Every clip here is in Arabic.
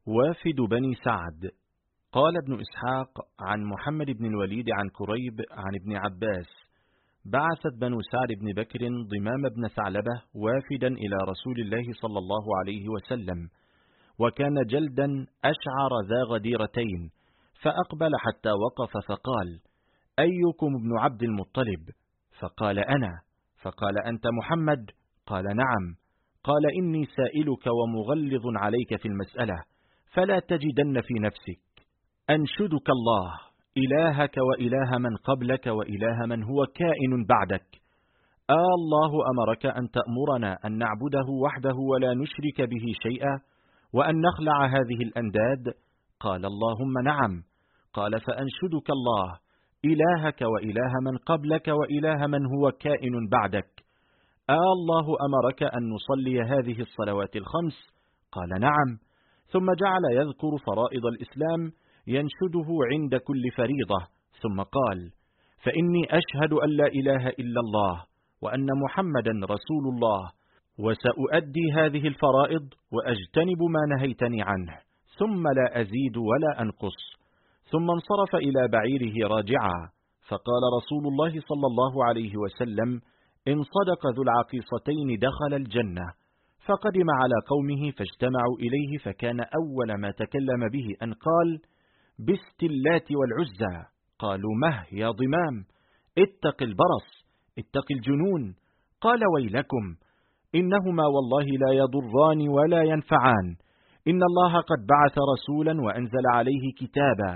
وافد بني سعد. قال ابن إسحاق عن محمد بن الوليد عن كريب عن ابن عباس: بعثت بنو سعد بن بكر ضمام بن ثعلبة وافدا إلى رسول الله صلى الله عليه وسلم، وكان جلدا أشعر ذا غديرتين، فأقبل حتى وقف فقال: أيكم ابن عبد المطلب؟ فقال: أنا. فقال: أنت محمد؟ قال: نعم. قال: إني سائلك ومغلظ عليك في المسألة، فلا تجدن في نفسك. أنشدك الله، إلهك وإله من قبلك وإله من هو كائن بعدك. الله أمرك أن تأمرنا أن نعبده وحده ولا نشرك به شيئا، وأن نخلع هذه الأنداد؟ قال: اللهم نعم. قال: فأنشدك الله، إلهك وإله من قبلك وإله من هو كائن بعدك، الله أمرك أن نصلي هذه الصلوات الخمس؟ قال: نعم. ثم جعل يذكر فرائض الإسلام ينشده عند كل فريضة، ثم قال: فإني أشهد أن لا إله إلا الله وأن محمدا رسول الله، وسأؤدي هذه الفرائض وأجتنب ما نهيتني عنه، ثم لا أزيد ولا أنقص. ثم انصرف إلى بعيره راجعا، فقال رسول الله صلى الله عليه وسلم: إن صدق ذو العقيصتين دخل الجنة. فقدم على قومه فاجتمعوا إليه، فكان أول ما تكلم به أن قال: بست اللات والعزى. قالوا: مه يا ضمام، اتق البرص، اتق الجنون. قال: ويلكم، إنهما والله لا يضران ولا ينفعان. إن الله قد بعث رسولا وأنزل عليه كتابا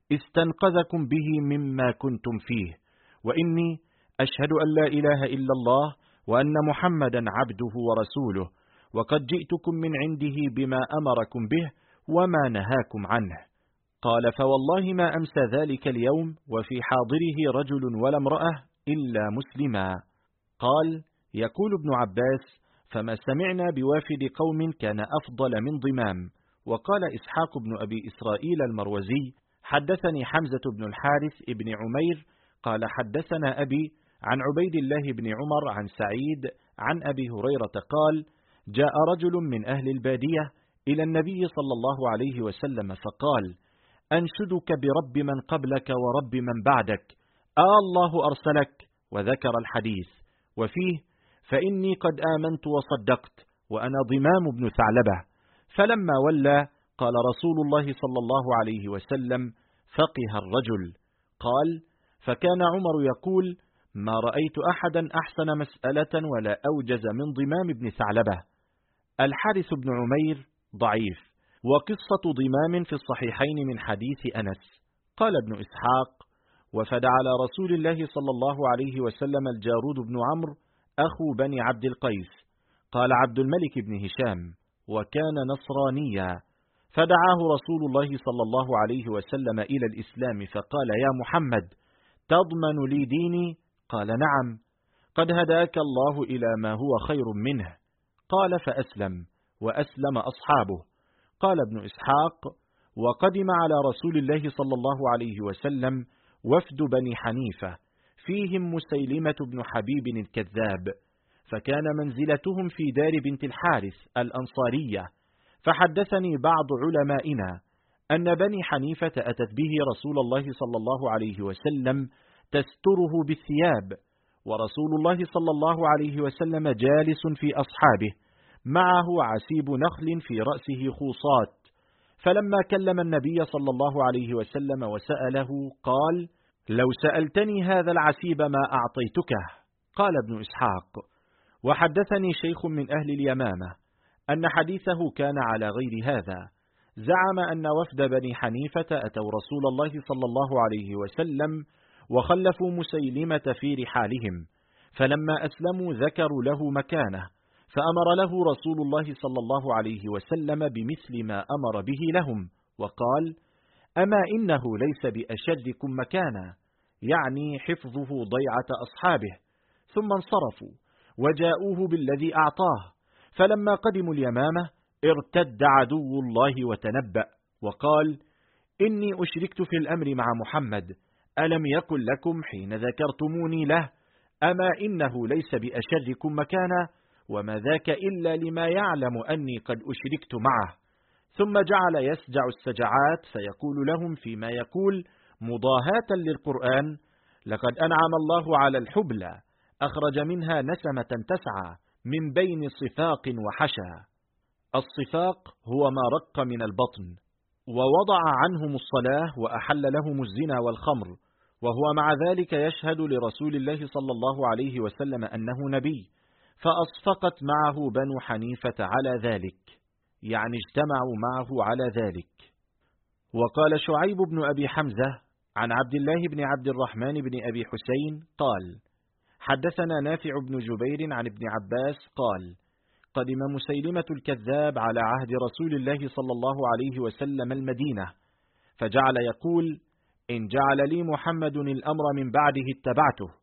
استنقذكم به مما كنتم فيه، وإني أشهد أن لا إله إلا الله وأن محمدا عبده ورسوله، وقد جئتكم من عنده بما أمركم به وما نهاكم عنه. قال: فوالله ما أمسى ذلك اليوم وفي حاضره رجل ولا امرأة إلا مسلما. قال: يقول ابن عباس: فما سمعنا بوافد قوم كان أفضل من ضمام. وقال إسحاق بن أبي إسرائيل المروزي: حدثني حمزة بن الحارث ابن عمير قال: حدثنا أبي عن عبيد الله بن عمر عن سعيد عن أبي هريرة قال: جاء رجل من أهل البادية إلى النبي صلى الله عليه وسلم فقال: أنشدك برب من قبلك ورب من بعدك، الله أرسلك؟ وذكر الحديث، وفيه: فإني قد آمنت وصدقت وأنا ضمام بن ثعلبة. فلما ولى قال رسول الله صلى الله عليه وسلم: فقه الرجل. قال: فكان عمر يقول: ما رأيت أحدا أحسن مسألة ولا أوجز من ضمام بن ثعلبة. الحارث بن عمير ضعيف، وقصة ضمام في الصحيحين من حديث أنس. قال ابن إسحاق: وفد على رسول الله صلى الله عليه وسلم الجارود بن عمرو أخو بني عبد القيس. قال عبد الملك بن هشام: وكان نصرانيا، فدعاه رسول الله صلى الله عليه وسلم إلى الإسلام، فقال: يا محمد، تضمن لي ديني؟ قال: نعم. قد هداك الله إلى ما هو خير منه. قال: فأسلم، وأسلم أصحابه. قال ابن إسحاق: وقدم على رسول الله صلى الله عليه وسلم وفد بني حنيفة، فيهم مسيلمة بن حبيب الكذاب، فكان منزلتهم في دار بنت الحارث الأنصارية. فحدثني بعض علمائنا أن بني حنيفة أتت به رسول الله صلى الله عليه وسلم تستره بالثياب، ورسول الله صلى الله عليه وسلم جالس في أصحابه، معه عسيب نخل في رأسه خوصات. فلما كلم النبي صلى الله عليه وسلم وسأله قال: لو سألتني هذا العسيب ما أعطيتكه. قال ابن إسحاق: وحدثني شيخ من أهل اليمامة أن حديثه كان على غير هذا، زعم أن وفد بني حنيفة أتوا رسول الله صلى الله عليه وسلم وخلفوا مسيلمة في رحالهم، فلما أسلموا ذكروا له مكانه، فأمر له رسول الله صلى الله عليه وسلم بمثل ما أمر به لهم، وقال: أما إنه ليس بأشدكم مكانا، يعني حفظه ضيعة أصحابه. ثم انصرفوا وجاءوه بالذي أعطاه، فلما قدموا اليمامة ارتد عدو الله وتنبأ وقال: إني أشركت في الأمر مع محمد، ألم يكن لكم حين ذكرتموني له؟ أما إنه ليس بأشركم مكانا، وما ذاك إلا لما يعلم أني قد أشركت معه. ثم جعل يسجع السجعات فيقول لهم فيما يقول مضاهاة للقرآن: لقد أنعم الله على الحبلى، أخرج منها نسمة تسعى من بين صفاق وحشى. الصفاق هو ما رق من البطن. ووضع عنهم الصلاة وأحل لهم الزنا والخمر، وهو مع ذلك يشهد لرسول الله صلى الله عليه وسلم أنه نبي، فأصفقت معه بنو حنيفة على ذلك، يعني اجتمعوا معه على ذلك. وقال شعيب بن أبي حمزة عن عبد الله بن عبد الرحمن بن أبي حسين قال: حدثنا نافع بن جبير عن ابن عباس قال: قدم مسيلمة الكذاب على عهد رسول الله صلى الله عليه وسلم المدينة، فجعل يقول: إن جعل لي محمد الأمر من بعده اتبعته.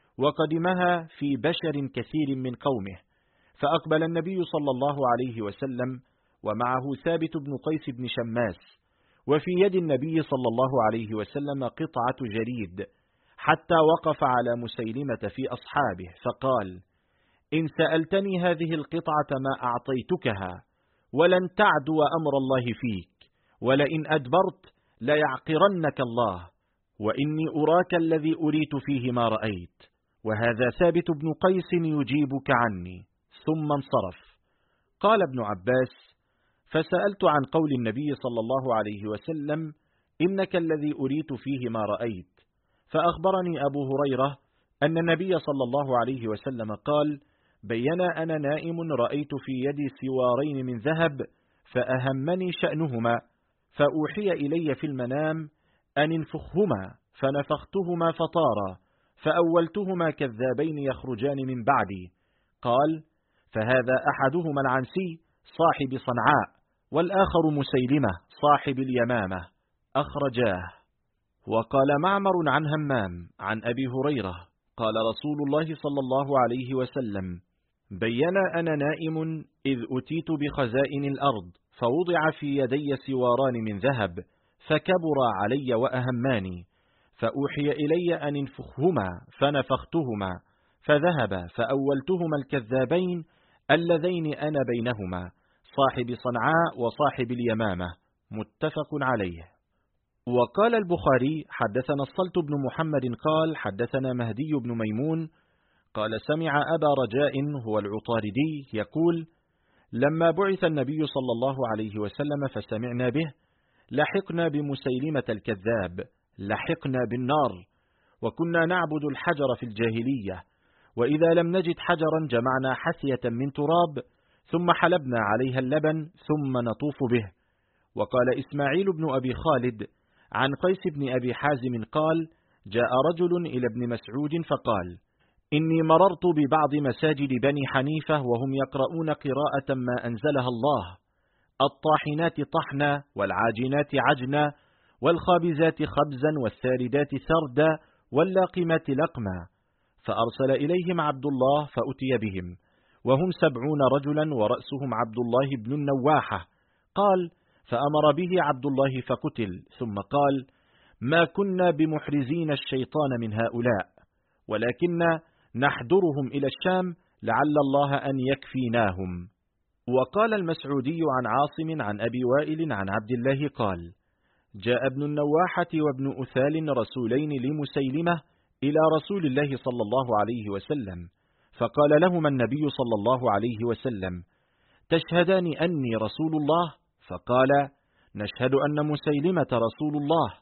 وقدمها في بشر كثير من قومه، فأقبل النبي صلى الله عليه وسلم ومعه ثابت بن قيس بن شماس، وفي يد النبي صلى الله عليه وسلم قطعة جريد، حتى وقف على مسيلمة في أصحابه فقال: إن سألتني هذه القطعة ما أعطيتكها، ولن تعدو أمر الله فيك، ولئن أدبرت ليعقرنك الله، وإني أراك الذي أريت فيه ما رأيت، وهذا ثابت بن قيس يجيبك عني. ثم انصرف. قال ابن عباس: فسألت عن قول النبي صلى الله عليه وسلم: إنك الذي أريت فيه ما رأيت، فأخبرني أبو هريرة أن النبي صلى الله عليه وسلم قال: بينا أنا نائم رأيت في يدي سوارين من ذهب، فأهمني شأنهما، فأوحي إلي في المنام أن انفخهما، فنفختهما فطارا، فأولتهما كذابين يخرجان من بعدي. قال: فهذا أحدهما العنسي صاحب صنعاء، والآخر مسيلمة صاحب اليمامة، أخرجاه. وقال معمر عن همام عن أبي هريرة قال رسول الله صلى الله عليه وسلم: بينا أنا نائم إذ أتيت بخزائن الأرض، فوضع في يدي سواران من ذهب، فكبر علي وأهماني، فأوحي إلي أن انفخهما، فنفختهما، فذهب، فأولتهما الكذابين اللذين أنا بينهما، صاحب صنعاء وصاحب اليمامة، متفق عليه. وقال البخاري: حدثنا الصلت بن محمد قال: حدثنا مهدي بن ميمون قال: سمع أبا رجاء هو العطاردي يقول: لما بعث النبي صلى الله عليه وسلم فسمعنا به، لحقنا بمسيلمة الكذاب، لحقنا بالنار، وكنا نعبد الحجر في الجاهلية، وإذا لم نجد حجرا جمعنا حثية من تراب، ثم حلبنا عليها اللبن، ثم نطوف به. وقال إسماعيل بن أبي خالد عن قيس بن أبي حازم قال: جاء رجل إلى ابن مسعود فقال: إني مررت ببعض مساجد بني حنيفة وهم يقرؤون قراءة ما أنزلها الله: الطاحنات طحنا، والعاجنات عجنا، والخابزات خبزا، والساردات سردا، واللاقمات لقما. فأرسل إليهم عبد الله فأتي بهم، وهم 70 رجلا، ورأسهم عبد الله بن النواحة. قال: فأمر به عبد الله فقتل، ثم قال: ما كنا بمحرزين الشيطان من هؤلاء، ولكن نحضرهم إلى الشام لعل الله أن يكفيناهم. وقال المسعودي عن عاصم عن أبي وائل عن عبد الله قال: جاء ابن النواحة وابن أثال رسولين لمسيلمة إلى رسول الله صلى الله عليه وسلم، فقال لهما النبي صلى الله عليه وسلم: تشهدان أني رسول الله؟ فقال: نشهد أن مسيلمة رسول الله.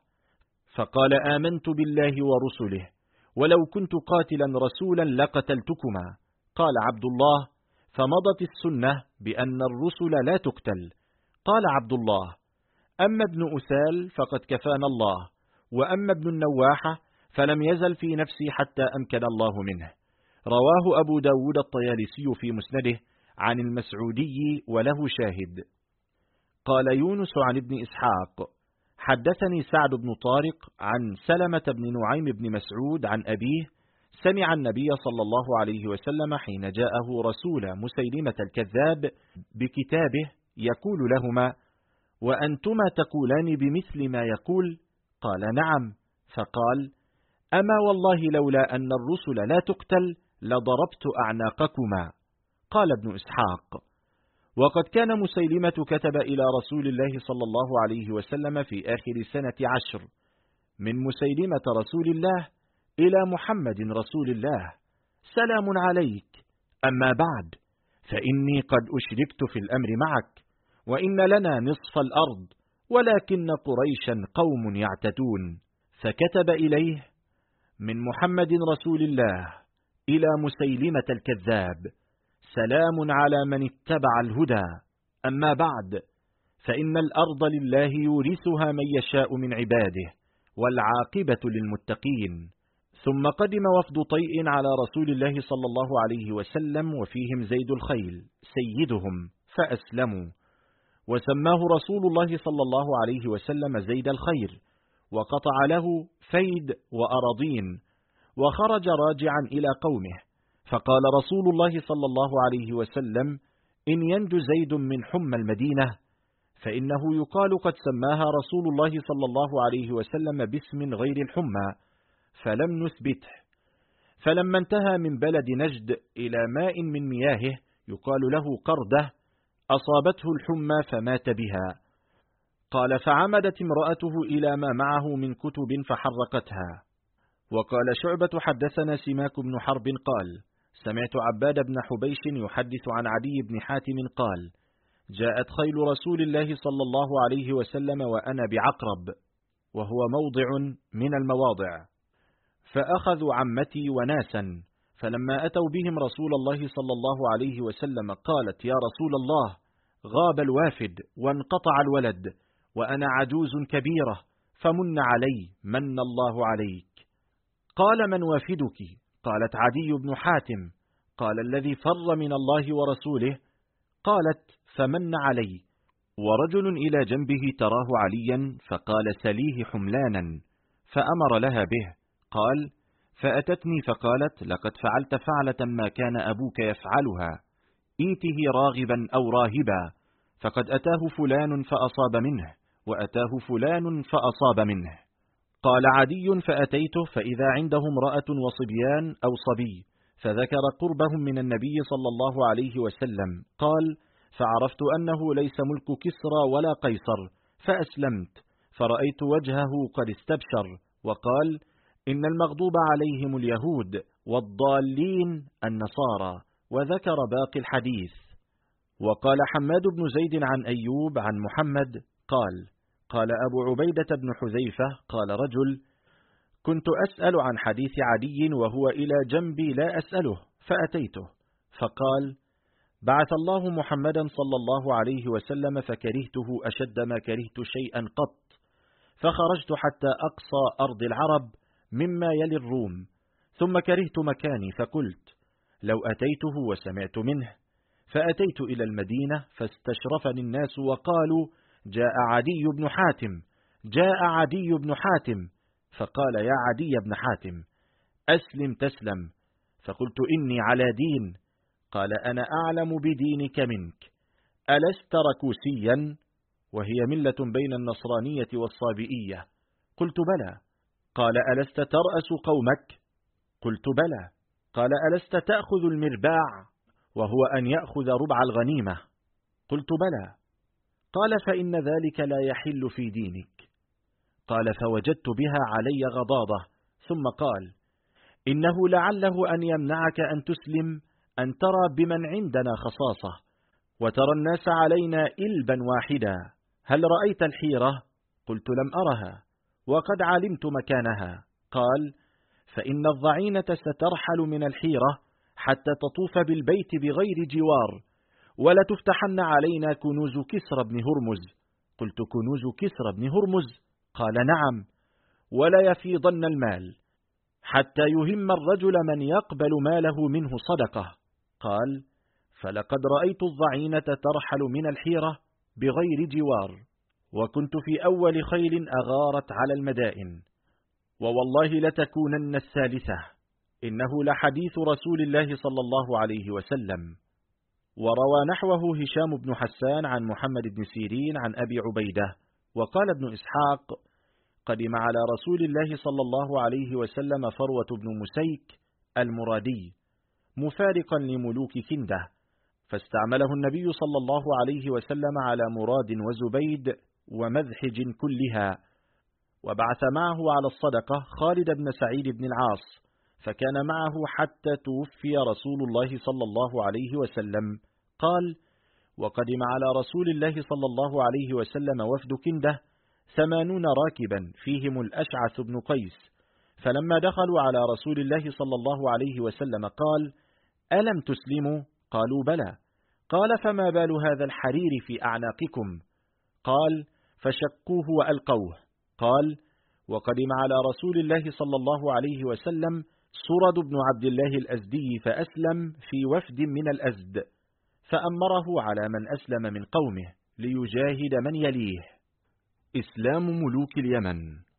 فقال: آمنت بالله ورسله، ولو كنت قاتلا رسولا لقتلتكما. قال عبد الله: فمضت السنة بأن الرسل لا تقتل. قال عبد الله: أما ابن أثال فقد كفانا الله، وأما ابن النواحة فلم يزل في نفسي حتى أمكن الله منه. رواه أبو داود الطيالسي في مسنده عن المسعودي وله شاهد. قال يونس عن ابن إسحاق: حدثني سعد بن طارق عن سلمة بن نعيم بن مسعود عن أبيه: سمع النبي صلى الله عليه وسلم حين جاءه رسول مسيلمة الكذاب بكتابه يقول لهما: وأنتما تقولان بمثل ما يقول؟ قال: نعم. فقال: أما والله لولا أن الرسل لا تقتل لضربت أعناقكما. قال ابن إسحاق: وقد كان مسيلمة كتب إلى رسول الله صلى الله عليه وسلم في آخر سنة 10 من مسيلمة رسول الله إلى محمد رسول الله: سلام عليك، أما بعد، فإني قد أشركت في الأمر معك، وإن لنا نصف الأرض، ولكن قريشا قوم يعتدون. فكتب إليه: من محمد رسول الله إلى مسيلمة الكذاب: سلام على من اتبع الهدى، أما بعد، فإن الأرض لله يورثها من يشاء من عباده، والعاقبة للمتقين. ثم قدم وفد طيء على رسول الله صلى الله عليه وسلم، وفيهم زيد الخيل سيدهم، فأسلموا، وسماه رسول الله صلى الله عليه وسلم زيد الخير، وقطع له فيد وأراضين، وخرج راجعا إلى قومه. فقال رسول الله صلى الله عليه وسلم: إن ينج زيد من حمى المدينة فإنه يقال قد سماها رسول الله صلى الله عليه وسلم باسم غير الحمى، فلم نثبته. فلما انتهى من بلد نجد إلى ماء من مياهه يقال له قردة، أصابته الحمى فمات بها. قال: فعمدت امرأته إلى ما معه من كتب فحرقتها. وقال شعبة: حدثنا سماك بن حرب قال: سمعت عباد بن حبيش يحدث عن عدي بن حاتم قال: جاءت خيل رسول الله صلى الله عليه وسلم وأنا بعقرب، وهو موضع من المواضع، فأخذوا عمتي وناسا، فلما أتوا بهم رسول الله صلى الله عليه وسلم قالت: يا رسول الله، غاب الوافد وانقطع الولد، وأنا عجوز كبيرة، فمن علي، من الله عليك. قال: من وافدك؟ قالت: عدي بن حاتم. قال: الذي فر من الله ورسوله. قالت: فمن علي. ورجل إلى جنبه تراه عليا، فقال: سليه حملانا، فأمر لها به. قال: فأتتني فقالت: لقد فعلت فعلة ما كان أبوك يفعلها، إيته راغبا أو راهبا، فقد أتاه فلان فأصاب منه، وأتاه فلان فأصاب منه. قال عدي: فأتيته فإذا عنده امرأة وصبيان أو صبي، فذكر قربهم من النبي صلى الله عليه وسلم. قال: فعرفت أنه ليس ملك كسرى ولا قيصر، فأسلمت، فرأيت وجهه قد استبشر، وقال: إن المغضوب عليهم اليهود، والضالين النصارى، وذكر باقي الحديث. وقال حماد بن زيد عن أيوب عن محمد قال أبو عبيدة بن حذيفة: قال رجل: كنت أسأل عن حديث عدي وهو إلى جنبي لا أسأله، فأتيته، فقال: بعث الله محمدا صلى الله عليه وسلم، فكرهته أشد ما كرهت شيئا قط، فخرجت حتى أقصى أرض العرب مما يلي الروم، ثم كرهت مكاني، فقلت: لو أتيته وسمعت منه. فأتيت إلى المدينة، فاستشرفني الناس وقالوا: جاء عدي بن حاتم، جاء عدي بن حاتم. فقال: يا عدي بن حاتم، أسلم تسلم. فقلت: إني على دين. قال: أنا أعلم بدينك منك، ألست ركوسيا؟ وهي ملة بين النصرانية والصابئية. قلت: بلى. قال: ألست ترأس قومك؟ قلت: بلى. قال: ألست تأخذ المرباع، وهو أن يأخذ ربع الغنيمة؟ قلت: بلى. قال: فإن ذلك لا يحل في دينك. قال: فوجدت بها علي غضاضة، ثم قال: إنه لعله أن يمنعك أن تسلم أن ترى بمن عندنا خصاصة، وترى الناس علينا إلبا واحدا. هل رأيت الحيرة؟ قلت: لم أرها، وقد علمت مكانها. قال: فإن الضعينة سترحل من الحيرة حتى تطوف بالبيت بغير جوار، ولا تفتحن علينا كنوز كسرى بن هرمز. قلت: كنوز كسرى بن هرمز؟ قال: نعم، ولا يفيضن المال حتى يهم الرجل من يقبل ماله منه صدقة. قال: فلقد رأيت الضعينة ترحل من الحيرة بغير جوار، وكنت في أول خيل أغارت على المدائن، ووالله لتكونن الثالثة، إنه لحديث رسول الله صلى الله عليه وسلم. وروى نحوه هشام بن حسان عن محمد بن سيرين عن أبي عبيدة. وقال ابن إسحاق: قدم على رسول الله صلى الله عليه وسلم فروة بن مسيك المرادي مفارقا لملوك كنده، فاستعمله النبي صلى الله عليه وسلم على مراد وزبيد ومذحج كلها، وبعث معه على الصدقة خالد بن سعيد بن العاص، فكان معه حتى توفي رسول الله صلى الله عليه وسلم. قال: وقدم على رسول الله صلى الله عليه وسلم وفد كنده 80 راكبا فيهم الأشعث بن قيس، فلما دخلوا على رسول الله صلى الله عليه وسلم قال: ألم تسلموا؟ قالوا: بلى. قال: فما بال هذا الحرير في أعناقكم؟ قال: فشقوه وألقوه. قال: وقدم على رسول الله صلى الله عليه وسلم سرد بن عبد الله الأزدي فأسلم في وفد من الأزد، فأمره على من أسلم من قومه ليجاهد من يليه. إسلام ملوك اليمن.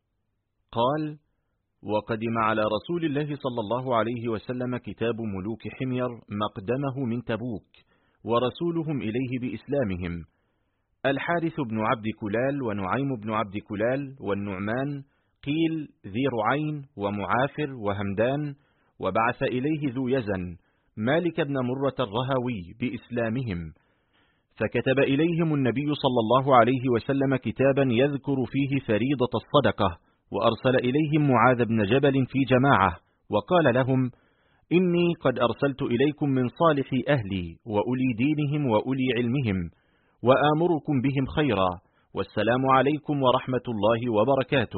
قال: وقدم على رسول الله صلى الله عليه وسلم كتاب ملوك حمير مقدمه من تبوك، ورسولهم إليه بإسلامهم: الحارث بن عبد كلال ونعيم بن عبد كلال والنعمان، قيل ذي رعين ومعافر وهمدان، وبعث إليه ذو يزن مالك بن مرة الرهوي بإسلامهم، فكتب إليهم النبي صلى الله عليه وسلم كتابا يذكر فيه فريضة الصدقة، وأرسل إليهم معاذ بن جبل في جماعة، وقال لهم: إني قد أرسلت إليكم من صالح أهلي وأولي دينهم وأولي علمهم، وآمركم بهم خيرا، والسلام عليكم ورحمة الله وبركاته.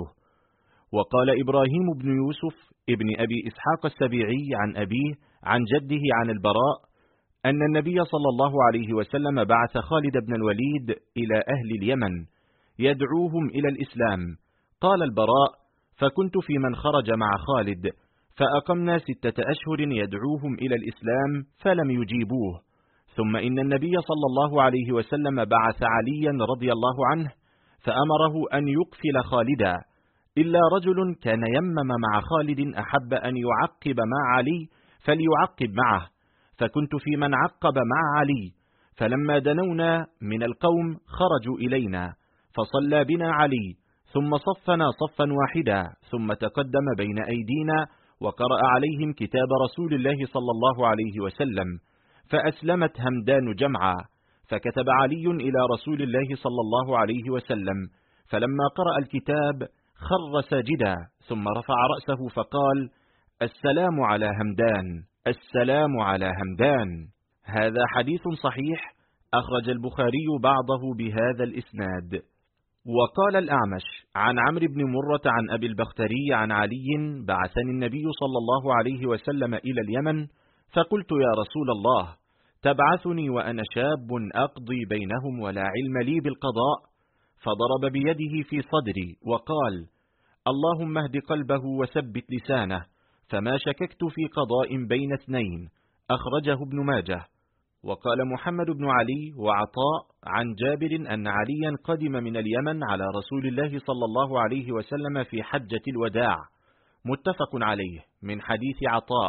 وقال إبراهيم بن يوسف ابن أبي إسحاق السبيعي عن أبيه عن جده عن البراء أن النبي صلى الله عليه وسلم بعث خالد بن الوليد إلى أهل اليمن يدعوهم إلى الإسلام. قال البراء: فكنت في من خرج مع خالد، فأقمنا 6 أشهر يدعوهم إلى الإسلام فلم يجيبوه، ثم إن النبي صلى الله عليه وسلم بعث عليا رضي الله عنه فأمره أن يقفل خالدا، إلا رجل كان يمم مع خالد أحب أن يعقب مع علي فليعقب معه، فكنت في من عقب مع علي، فلما دنونا من القوم خرجوا إلينا، فصلى بنا علي، ثم صفنا صفا واحدا، ثم تقدم بين أيدينا وقرأ عليهم كتاب رسول الله صلى الله عليه وسلم، فأسلمت همدان جمعا، فكتب علي إلى رسول الله صلى الله عليه وسلم، فلما قرأ الكتاب خر ساجدا، ثم رفع رأسه فقال: السلام على همدان، السلام على همدان. هذا حديث صحيح أخرج البخاري بعضه بهذا الإسناد. وقال الأعمش عن عمرو بن مرة عن أبي البختري عن علي: بعثني النبي صلى الله عليه وسلم إلى اليمن، فقلت: يا رسول الله، تبعثني وأنا شاب أقضي بينهم ولا علم لي بالقضاء؟ فضرب بيده في صدري وقال: اللهم اهد قلبه وثبت لسانه، فما شككت في قضاء بين 2. أخرجه ابن ماجه. وقال محمد بن علي وعطاء عن جابر أن عليا قدم من اليمن على رسول الله صلى الله عليه وسلم في حجة الوداع، متفق عليه، من حديث عطاء.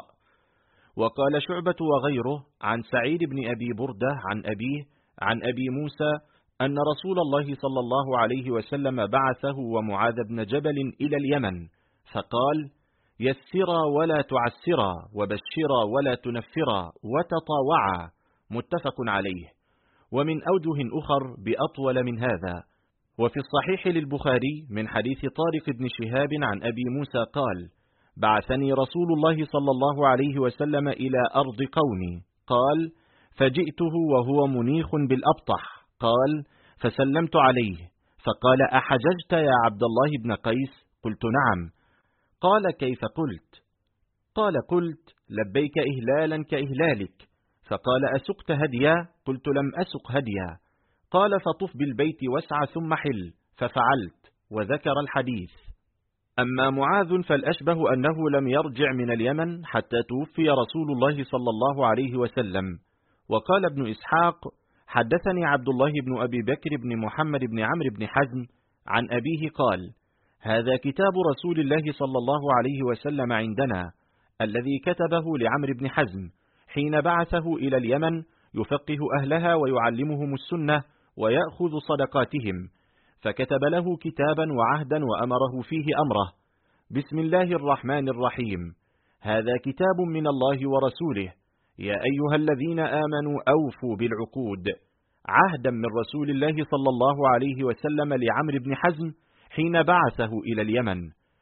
وقال شعبة وغيره عن سعيد بن أبي بردة عن أبيه عن أبي موسى أن رسول الله صلى الله عليه وسلم بعثه ومعاذ بن جبل إلى اليمن، فقال: يسرا ولا تعسرا، وبشرا ولا تنفرا، وتطاوعا، متفق عليه. ومن أوجه أخر بأطول من هذا. وفي الصحيح للبخاري من حديث طارق بن شهاب عن أبي موسى قال: بعثني رسول الله صلى الله عليه وسلم إلى أرض قومي، قال: فجئته وهو منيخ بالأبطح، قال: فسلمت عليه، فقال: أحججت يا عبد الله بن قيس؟ قلت: نعم. قال: كيف قلت؟ قال: قلت: لبيك إهلالا كإهلالك. فقال: أسقت هديا؟ قلت: لم أسق هديا. قال: فطف بالبيت واسع ثم حل، ففعلت، وذكر الحديث. أما معاذ فالأشبه أنه لم يرجع من اليمن حتى توفي رسول الله صلى الله عليه وسلم. وقال ابن إسحاق: حدثني عبد الله بن أبي بكر بن محمد بن عمرو بن حزم عن أبيه قال: هذا كتاب رسول الله صلى الله عليه وسلم عندنا، الذي كتبه لعمرو بن حزم حين بعثه إلى اليمن يفقه أهلها ويعلمهم السنة ويأخذ صدقاتهم، فكتب له كتابا وعهدا وأمره فيه أمره: بسم الله الرحمن الرحيم، هذا كتاب من الله ورسوله يا أيها الذين آمنوا أوفوا بالعقود، عهدا من رسول الله صلى الله عليه وسلم لعمرو بن حزم حين بعثه إلى اليمن،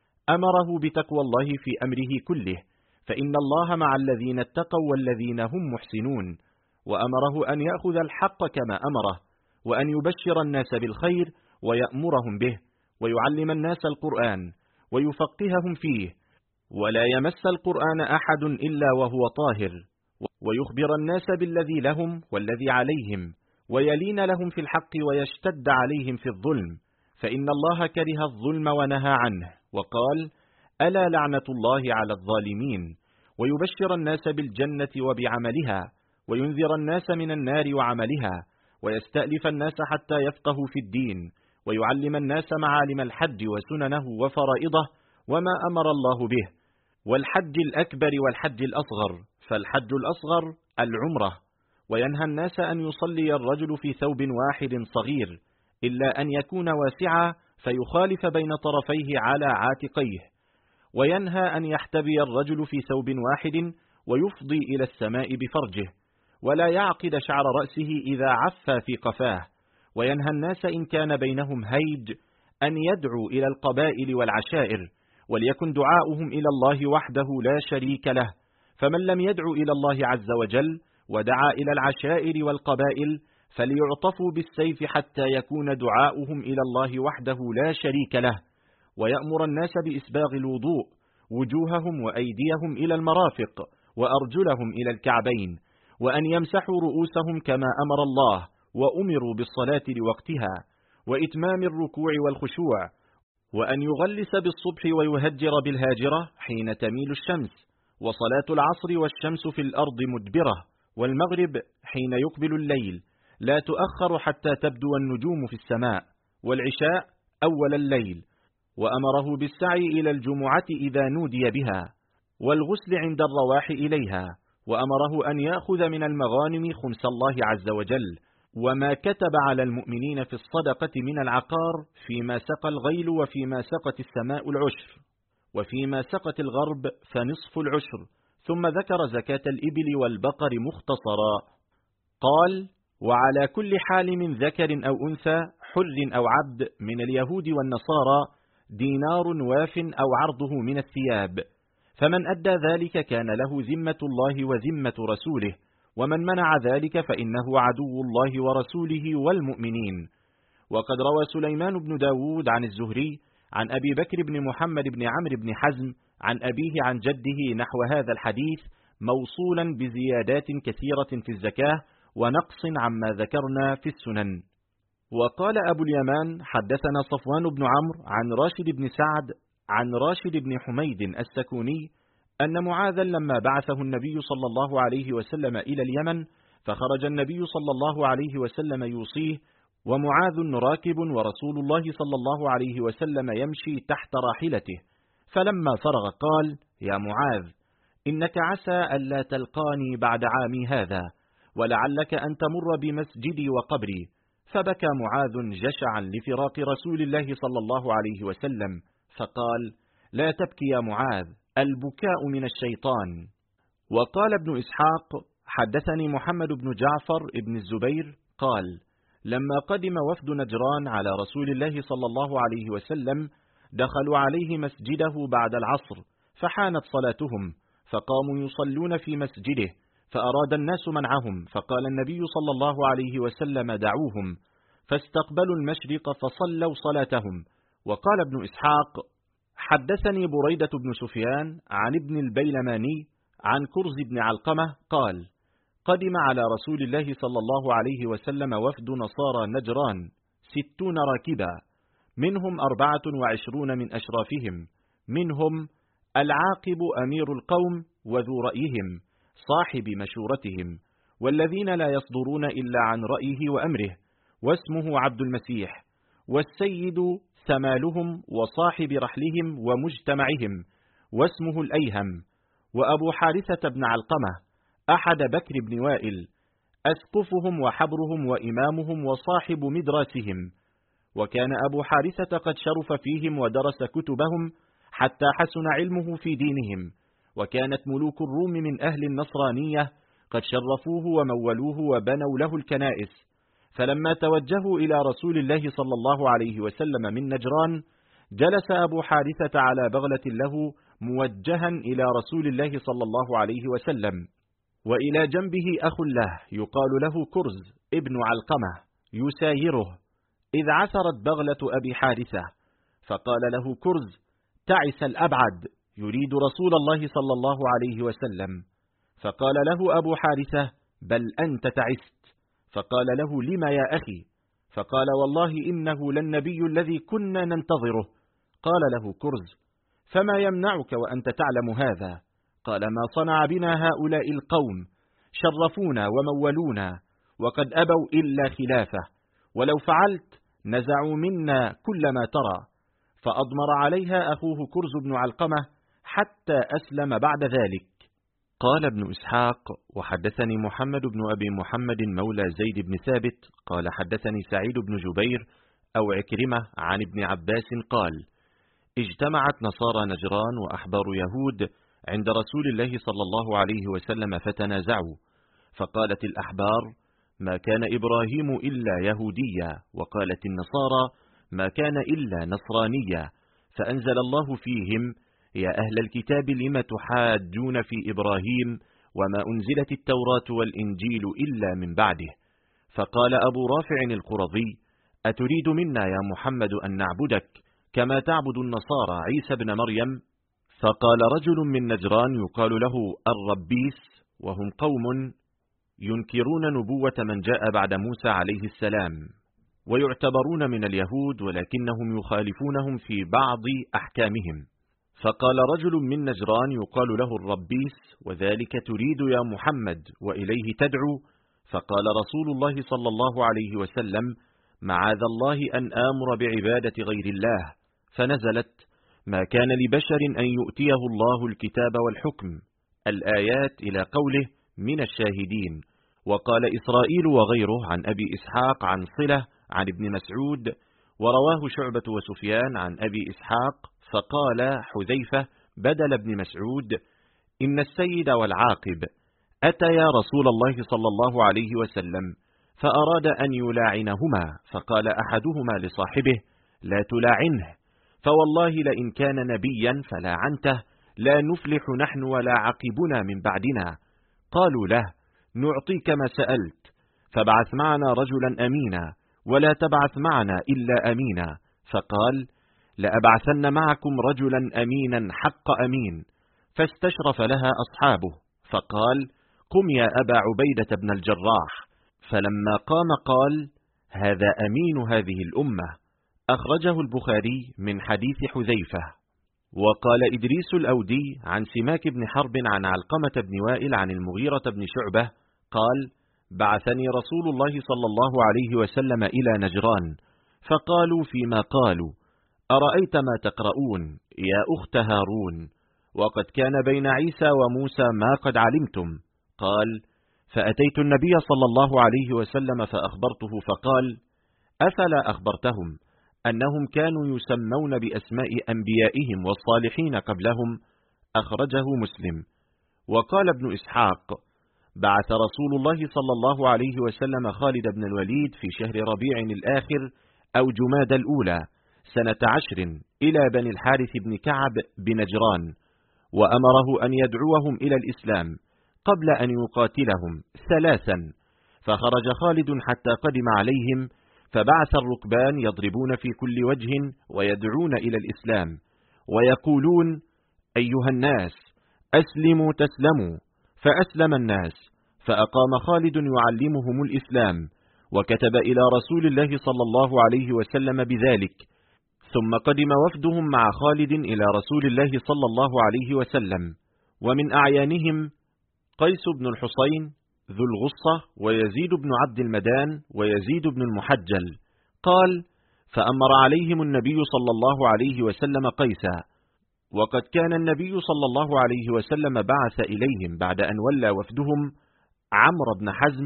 أمره بتقوى الله في أمره كله، فإن الله مع الذين اتقوا والذين هم محسنون، وأمره أن يأخذ الحق كما أمره، وأن يبشر الناس بالخير ويأمرهم به، ويعلم الناس القرآن ويفقههم فيه، ولا يمس القرآن أحد إلا وهو طاهر، ويخبر الناس بالذي لهم والذي عليهم، ويلين لهم في الحق ويشتد عليهم في الظلم، فإن الله كره الظلم ونهى عنه، وقال: ألا لعنة الله على الظالمين، ويبشر الناس بالجنة وبعملها، وينذر الناس من النار وعملها، ويستألف الناس حتى يفقهوا في الدين، ويعلم الناس معالم الحج وسننه وفرائضه وما أمر الله به، والحج الأكبر والحج الأصغر، فالحج الأصغر العمرة، وينهى الناس أن يصلي الرجل في ثوب واحد صغير إلا أن يكون واسعا فيخالف بين طرفيه على عاتقيه، وينهى أن يحتبي الرجل في ثوب واحد ويفضي إلى السماء بفرجه، ولا يعقد شعر رأسه إذا عفى في قفاه، وينهى الناس إن كان بينهم هيج أن يدعوا إلى القبائل والعشائر، وليكن دعاؤهم إلى الله وحده لا شريك له، فمن لم يدعو إلى الله عز وجل ودعا إلى العشائر والقبائل فليعطفوا بالسيف حتى يكون دعاؤهم إلى الله وحده لا شريك له، ويأمر الناس بإسباغ الوضوء، وجوههم وأيديهم إلى المرافق وأرجلهم إلى الكعبين، وأن يمسحوا رؤوسهم كما أمر الله، وأمروا بالصلاة لوقتها، وإتمام الركوع والخشوع، وأن يغلس بالصبح ويهجر بالهاجرة حين تميل الشمس، وصلاة العصر والشمس في الأرض مدبرة، والمغرب حين يقبل الليل لا تؤخر حتى تبدو النجوم في السماء، والعشاء أول الليل، وأمره بالسعي إلى الجمعة إذا نودي بها، والغسل عند الرواح إليها، وأمره أن يأخذ من المغانم خمس الله عز وجل، وما كتب على المؤمنين في الصدقة من العقار فيما سقى الغيل وفيما سقت السماء العشر، وفيما سقت الغرب فنصف العشر، ثم ذكر زكاة الإبل والبقر مختصرا. قال: وعلى كل حال من ذكر أو أنثى، حر أو عبد، من اليهود والنصارى، دينار واف أو عرضه من الثياب، فمن أدى ذلك كان له ذمة الله وذمة رسوله، ومن منع ذلك فإنه عدو الله ورسوله والمؤمنين. وقد روى سليمان بن داود عن الزهري عن أبي بكر بن محمد بن عمرو بن حزم عن أبيه عن جده نحو هذا الحديث موصولا بزيادات كثيرة في الزكاة ونقص عما ذكرنا في السنن. وقال أبو اليمان: حدثنا صفوان بن عمرو عن راشد بن سعد عن راشد بن حميد السكوني أن معاذا لما بعثه النبي صلى الله عليه وسلم إلى اليمن، فخرج النبي صلى الله عليه وسلم يوصيه، ومعاذ راكب ورسول الله صلى الله عليه وسلم يمشي تحت راحلته، فلما فرغ قال: يا معاذ، إنك عسى ألا تلقاني بعد عامي هذا، ولعلك أن تمر بمسجدي وقبري، فبكى معاذ جشعا لفراق رسول الله صلى الله عليه وسلم، فقال: لا تبكي يا معاذ، البكاء من الشيطان. وقال ابن إسحاق: حدثني محمد بن جعفر ابن الزبير قال: لما قدم وفد نجران على رسول الله صلى الله عليه وسلم دخلوا عليه مسجده بعد العصر، فحانت صلاتهم، فقاموا يصلون في مسجده، فأراد الناس منعهم، فقال النبي صلى الله عليه وسلم: دعوهم، فاستقبلوا المشرق فصلوا صلاتهم. وقال ابن إسحاق: حدثني بريدة بن سفيان عن ابن البيلماني عن كرز بن علقمة قال: قدم على رسول الله صلى الله عليه وسلم وفد نصارى نجران 60 راكبا، منهم 24 من أشرافهم، منهم العاقب أمير القوم وذو رأيهم صاحب مشورتهم، والذين لا يصدرون إلا عن رأيه وأمره، واسمه عبد المسيح، والسيد ثمالهم وصاحب رحلهم ومجتمعهم، واسمه الأيهم، وأبو حارثة بن علقمة أحد بكر بن وائل، أسقفهم وحبرهم وإمامهم وصاحب مدراسهم. وكان أبو حارثة قد شرف فيهم ودرس كتبهم حتى حسن علمه في دينهم، وكانت ملوك الروم من أهل النصرانية قد شرفوه ومولوه وبنوا له الكنائس. فلما توجهوا إلى رسول الله صلى الله عليه وسلم من نجران، جلس أبو حارثة على بغلة له موجها إلى رسول الله صلى الله عليه وسلم، وإلى جنبه أخ له يقال له كرز ابن علقمة يسايره، إذ عثرت بغلة أبي حارثة، فقال له كرز: تعس الأبعد، يريد رسول الله صلى الله عليه وسلم. فقال له أبو حارثة: بل أنت تعست. فقال له: لما يا أخي؟ فقال: والله إنه للنبي الذي كنا ننتظره. قال له كرز: فما يمنعك وأنت تعلم هذا؟ قال: ما صنع بنا هؤلاء القوم، شرفونا ومولونا، وقد أبوا إلا خلافه، ولو فعلت نزعوا منا كل ما ترى. فأضمر عليها أخوه كرز بن علقمة حتى أسلم بعد ذلك. قال ابن إسحاق: وحدثني محمد بن أبي محمد مولى زيد بن ثابت قال حدثني سعيد بن جبير أو عكرمة عن ابن عباس قال: اجتمعت نصارى نجران وأحبار يهود عند رسول الله صلى الله عليه وسلم فتنازعوا، فقالت الأحبار: ما كان إبراهيم إلا يهوديا، وقالت النصارى: ما كان إلا نصرانيا، فأنزل الله فيهم: يا أهل الكتاب لم تحاجون في إبراهيم وما أنزلت التوراة والإنجيل إلا من بعده. فقال أبو رافع القرظي: أتريد منا يا محمد أن نعبدك كما تعبد النصارى عيسى بن مريم؟ فقال رجل من نجران يقال له الربيس، وهم قوم ينكرون نبوة من جاء بعد موسى عليه السلام، ويعتبرون من اليهود، ولكنهم يخالفونهم في بعض أحكامهم. فقال رجل من نجران يقال له الربيس: وذلك تريد يا محمد وإليه تدعو؟ فقال رسول الله صلى الله عليه وسلم: معاذ الله أن آمر بعبادة غير الله. فنزلت: ما كان لبشر أن يؤتيه الله الكتاب والحكم، الآيات إلى قوله: من الشاهدين. وقال إسرائيل وغيره عن أبي إسحاق عن صلة عن ابن مسعود، ورواه شعبة وسفيان عن أبي إسحاق. فقال حذيفة بدل ابن مسعود: إن السيد والعاقب أتيا رسول الله صلى الله عليه وسلم فأراد أن يلاعنهما، فقال أحدهما لصاحبه: لا تلاعنه، فوالله لئن كان نبيا فلاعنته لا نفلح نحن ولا عقبنا من بعدنا. قالوا له: نعطيك ما سألت، فابعث معنا رجلا أمينا، ولا تبعث معنا إلا أمينا. فقال: لأبعثن معكم رجلا أمينا حق أمين. فاستشرف لها أصحابه، فقال: قم يا أبا عبيدة بن الجراح. فلما قام قال: هذا أمين هذه الأمة. أخرجه البخاري من حديث حذيفة. وقال إدريس الأودي عن سماك بن حرب عن علقمة بن وائل عن المغيرة بن شعبة قال: بعثني رسول الله صلى الله عليه وسلم إلى نجران، فقالوا فيما قالوا: أرأيت ما تقرؤون يا أخت هارون؟ وقد كان بين عيسى وموسى ما قد علمتم. قال: فأتيت النبي صلى الله عليه وسلم فأخبرته، فقال: أفلا أخبرتهم أنهم كانوا يسمون بأسماء أنبيائهم والصالحين قبلهم؟ أخرجه مسلم. وقال ابن إسحاق: بعث رسول الله صلى الله عليه وسلم خالد بن الوليد في شهر ربيع الآخر أو جماد الأولى سنة 10 إلى بني الحارث بن كعب بنجران، وأمره أن يدعوهم إلى الإسلام قبل أن يقاتلهم 3. فخرج خالد حتى قدم عليهم، فبعث الركبان يضربون في كل وجه ويدعون إلى الإسلام ويقولون: أيها الناس أسلموا تسلموا. فأسلم الناس، فأقام خالد يعلمهم الإسلام، وكتب إلى رسول الله صلى الله عليه وسلم بذلك. ثم قدم وفدهم مع خالد إلى رسول الله صلى الله عليه وسلم، ومن أعيانهم قيس بن الحصين ذو الغصة، ويزيد بن عبد المدان، ويزيد بن المحجل. قال: فأمر عليهم النبي صلى الله عليه وسلم قيسا، وقد كان النبي صلى الله عليه وسلم بعث إليهم بعد أن ولى وفدهم عمرو بن حزم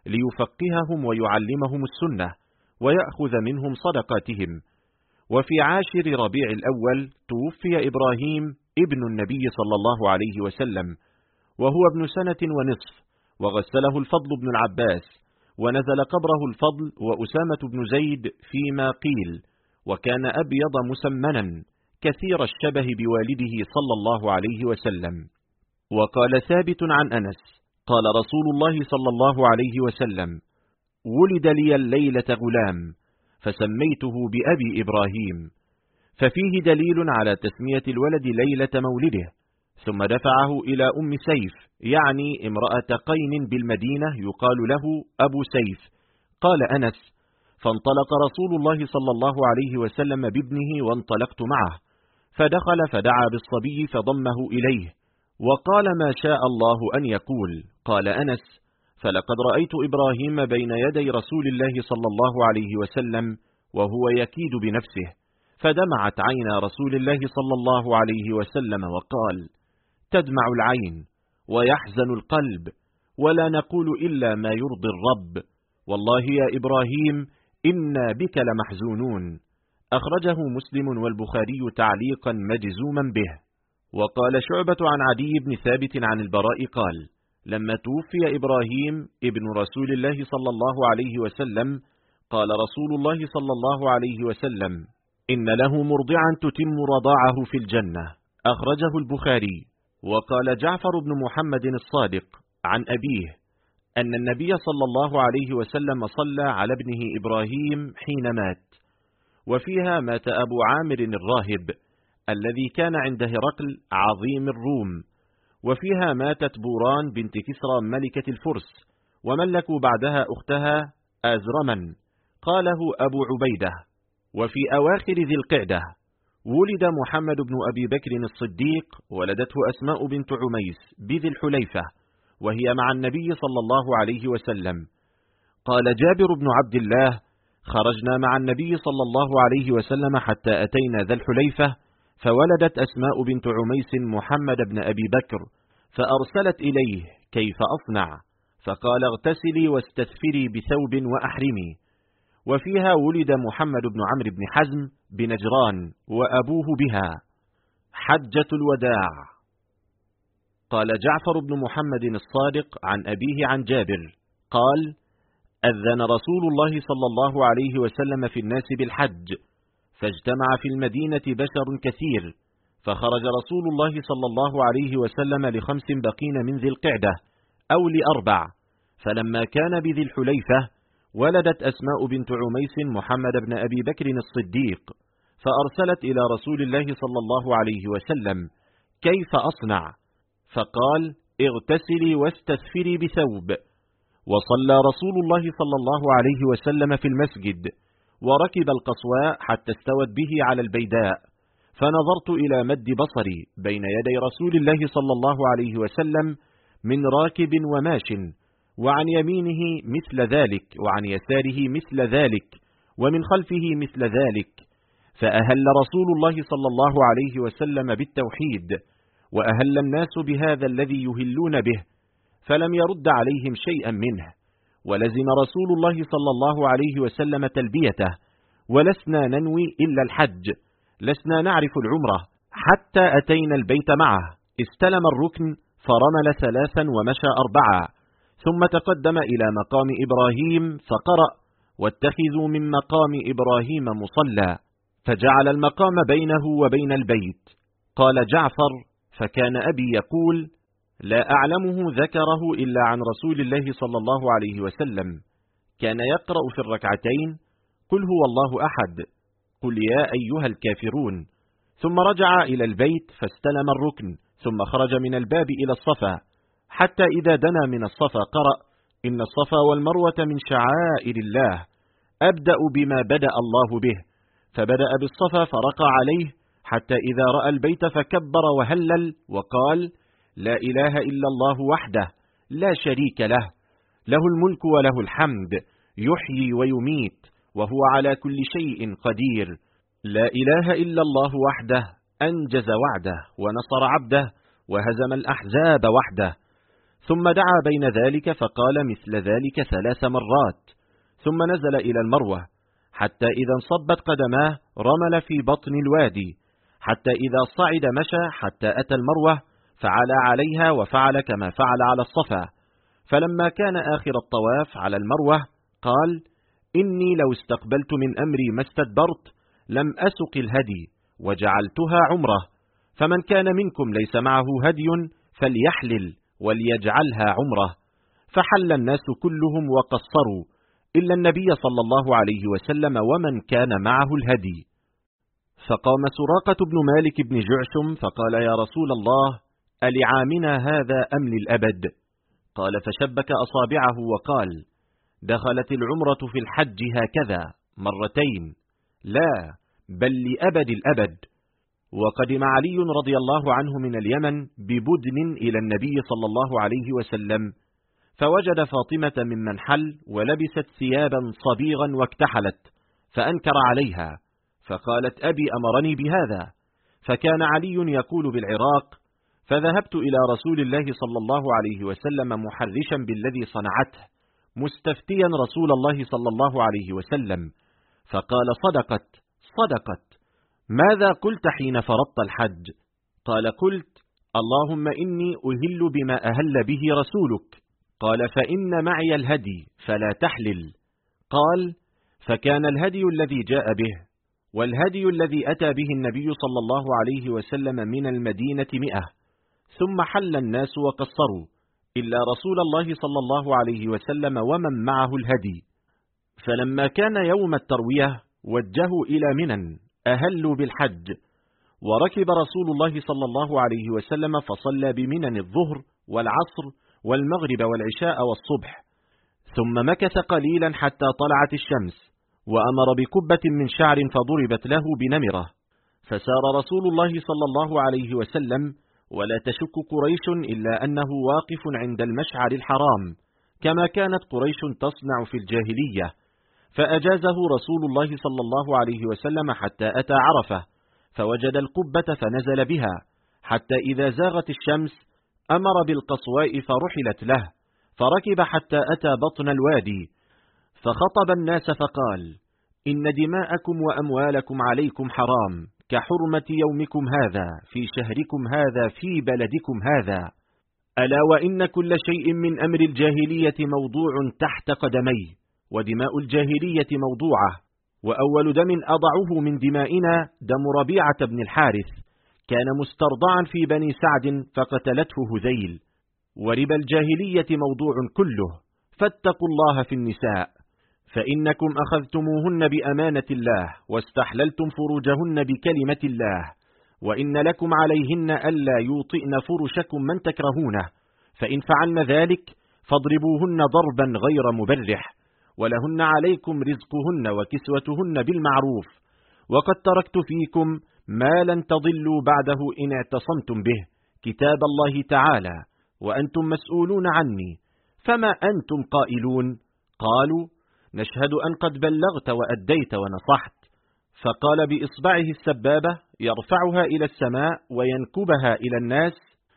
ليفقههم ويعلمهم السنة ويأخذ منهم صدقاتهم. وفي 10 ربيع الأول توفي إبراهيم ابن النبي صلى الله عليه وسلم، وهو ابن 1 ونصف، وغسله الفضل بن العباس، ونزل قبره الفضل وأسامة بن زيد فيما قيل، وكان أبيض مسمنا كثير الشبه بوالده صلى الله عليه وسلم. وقال ثابت عن أنس قال رسول الله صلى الله عليه وسلم: ولد لي الليلة غلام فسميته بأبي إبراهيم، ففيه دليل على تسمية الولد ليلة مولده. ثم دفعه إلى أم سيف، يعني امرأة قين بالمدينة يقال له أبو سيف. قال أنس: فانطلق رسول الله صلى الله عليه وسلم بابنه وانطلقت معه، فدخل فدعا بالصبي فضمه إليه، وقال ما شاء الله أن يقول. قال أنس: فلقد رأيت إبراهيم بين يدي رسول الله صلى الله عليه وسلم وهو يكيد بنفسه، فدمعت عين رسول الله صلى الله عليه وسلم وقال: تدمع العين ويحزن القلب، ولا نقول إلا ما يرضي الرب، والله يا إبراهيم إنا بك لمحزونون. أخرجه مسلم والبخاري تعليقا مجزوما به. وقال شعبة عن عدي بن ثابت عن البراء قال: لما توفي إبراهيم ابن رسول الله صلى الله عليه وسلم، قال رسول الله صلى الله عليه وسلم: إن له مرضعا تتم رضاعه في الجنة. أخرجه البخاري. وقال جعفر بن محمد الصادق عن أبيه أن النبي صلى الله عليه وسلم صلى على ابنه إبراهيم حين مات، وفيها مات أبو عامر الراهب الذي كان عند هرقل عظيم الروم، وفيها ماتت بوران بنت كسرى ملكة الفرس، وملكوا بعدها أختها آزرما، قاله أبو عبيدة. وفي أواخر ذي القعدة ولد محمد بن أبي بكر الصديق، ولدته أسماء بنت عميس بذي الحليفة، وهي مع النبي صلى الله عليه وسلم. قال جابر بن عبد الله: خرجنا مع النبي صلى الله عليه وسلم حتى أتينا ذا الحليفة، فولدت أسماء بنت عميس محمد بن أبي بكر، فأرسلت إليه: كيف أصنع؟ فقال: اغتسلي واستثفري بثوب وأحرمي. وفيها ولد محمد بن عمرو بن حزم بنجران، وأبوه بها. حجة الوداع. قال جعفر بن محمد الصادق عن أبيه عن جابر قال: أذن رسول الله صلى الله عليه وسلم في الناس بالحج، فاجتمع في المدينة بشر كثير، فخرج رسول الله صلى الله عليه وسلم ل5 بقين من ذي القعدة أو ل4، فلما كان بذي الحليفة ولدت أسماء بنت عميس محمد بن أبي بكر الصديق، فأرسلت إلى رسول الله صلى الله عليه وسلم: كيف أصنع؟ فقال: اغتسلي واستثفري بثوب. وصلى رسول الله صلى الله عليه وسلم في المسجد، وركب القصواء حتى استوت به على البيداء، فنظرت إلى مد بصري بين يدي رسول الله صلى الله عليه وسلم من راكب وماش، وعن يمينه مثل ذلك، وعن يساره مثل ذلك، ومن خلفه مثل ذلك، فأهل رسول الله صلى الله عليه وسلم بالتوحيد، وأهل الناس بهذا الذي يهلون به، فلم يرد عليهم شيئا منه، ولزم رسول الله صلى الله عليه وسلم تلبيته، ولسنا ننوي إلا الحج، لسنا نعرف العمرة، حتى أتينا البيت معه، استلم الركن فرمل 3 ومشى 4، ثم تقدم إلى مقام إبراهيم فقرأ: واتخذوا من مقام إبراهيم مصلى، فجعل المقام بينه وبين البيت. قال جعفر: فكان أبي يقول: لا أعلمه ذكره إلا عن رسول الله صلى الله عليه وسلم، كان يقرأ في الركعتين: قل هو الله أحد، قل يا أيها الكافرون، ثم رجع إلى البيت فاستلم الركن، ثم خرج من الباب إلى الصفا، حتى إذا دنا من الصفا قرأ: إن الصفا والمروة من شعائر الله، أبدأ بما بدأ الله به، فبدأ بالصفا فرقى عليه، حتى إذا رأى البيت فكبر وهلل وقال: لا إله إلا الله وحده لا شريك له، له الملك وله الحمد، يحيي ويميت، وهو على كل شيء قدير، لا إله إلا الله وحده أنجز وعده ونصر عبده وهزم الأحزاب وحده. ثم دعا بين ذلك فقال مثل ذلك 3 مرات، ثم نزل إلى المروة، حتى إذا انصبت قدماه رمل في بطن الوادي، حتى إذا صعد مشى حتى أتى المروة، فعلى عليها وفعل كما فعل على الصفا، فلما كان آخر الطواف على المروة قال: إني لو استقبلت من أمري ما استدبرت لم أسق الهدي وجعلتها عمرة، فمن كان منكم ليس معه هدي فليحلل وليجعلها عمرة. فحل الناس كلهم وقصروا إلا النبي صلى الله عليه وسلم ومن كان معه الهدي. فقام سراقة بن مالك بن جعشم فقال: يا رسول الله، ألعامنا هذا أم للأبد؟ قال: فشبك أصابعه وقال: دخلت العمرة في الحج هكذا مرتين، لا بل لأبد الأبد. وقدم علي رضي الله عنه من اليمن ببدن إلى النبي صلى الله عليه وسلم، فوجد فاطمة ممن حل ولبست ثيابا صبيغا واكتحلت، فأنكر عليها، فقالت: أبي أمرني بهذا. فكان علي يقول بالعراق: فذهبت إلى رسول الله صلى الله عليه وسلم محرشا بالذي صنعته، مستفتيا رسول الله صلى الله عليه وسلم، فقال: صدقت. ماذا قلت حين فرضت الحج؟ قال: قلت: اللهم إني أهل بما أهل به رسولك. قال: فإن معي الهدي فلا تحلل. قال: فكان الهدي الذي جاء به والهدي الذي أتى به النبي صلى الله عليه وسلم من المدينة 100، ثم حل الناس وقصروا إلا رسول الله صلى الله عليه وسلم ومن معه الهدي. فلما كان يوم التروية وجهوا إلى منى أهلوا بالحج، وركب رسول الله صلى الله عليه وسلم فصلى بمنى الظهر والعصر والمغرب والعشاء والصبح، ثم مكث قليلا حتى طلعت الشمس، وأمر بكبة من شعر فضربت له بنمرة، فسار رسول الله صلى الله عليه وسلم، ولا تشك قريش إلا أنه واقف عند المشعر الحرام كما كانت قريش تصنع في الجاهلية، فأجازه رسول الله صلى الله عليه وسلم حتى أتى عرفة، فوجد القبة فنزل بها، حتى إذا زاغت الشمس أمر بالقصواء فرحلت له، فركب حتى أتى بطن الوادي، فخطب الناس فقال: إن دماءكم وأموالكم عليكم حرام كحرمة يومكم هذا في شهركم هذا في بلدكم هذا، ألا وإن كل شيء من أمر الجاهلية موضوع تحت قدمي، ودماء الجاهلية موضوعة، وأول دم أضعه من دمائنا دم ربيعة بن الحارث، كان مسترضعا في بني سعد فقتلته هذيل، وربا الجاهلية موضوع كله، فاتقوا الله في النساء، فإنكم أخذتموهن بأمانة الله واستحللتم فروجهن بكلمة الله، وإن لكم عليهن ألا يوطئن فرشكم من تكرهونه، فإن فعلن ذلك فاضربوهن ضربا غير مبرح، ولهن عليكم رزقهن وكسوتهن بالمعروف، وقد تركت فيكم ما لن تضلوا بعده إن اعتصمتم به، كتاب الله تعالى، وأنتم مسؤولون عني، فما أنتم قائلون؟ قالوا: نشهد أن قد بلغت وأديت ونصحت. فقال بإصبعه السبابة يرفعها إلى السماء وينكبها إلى الناس: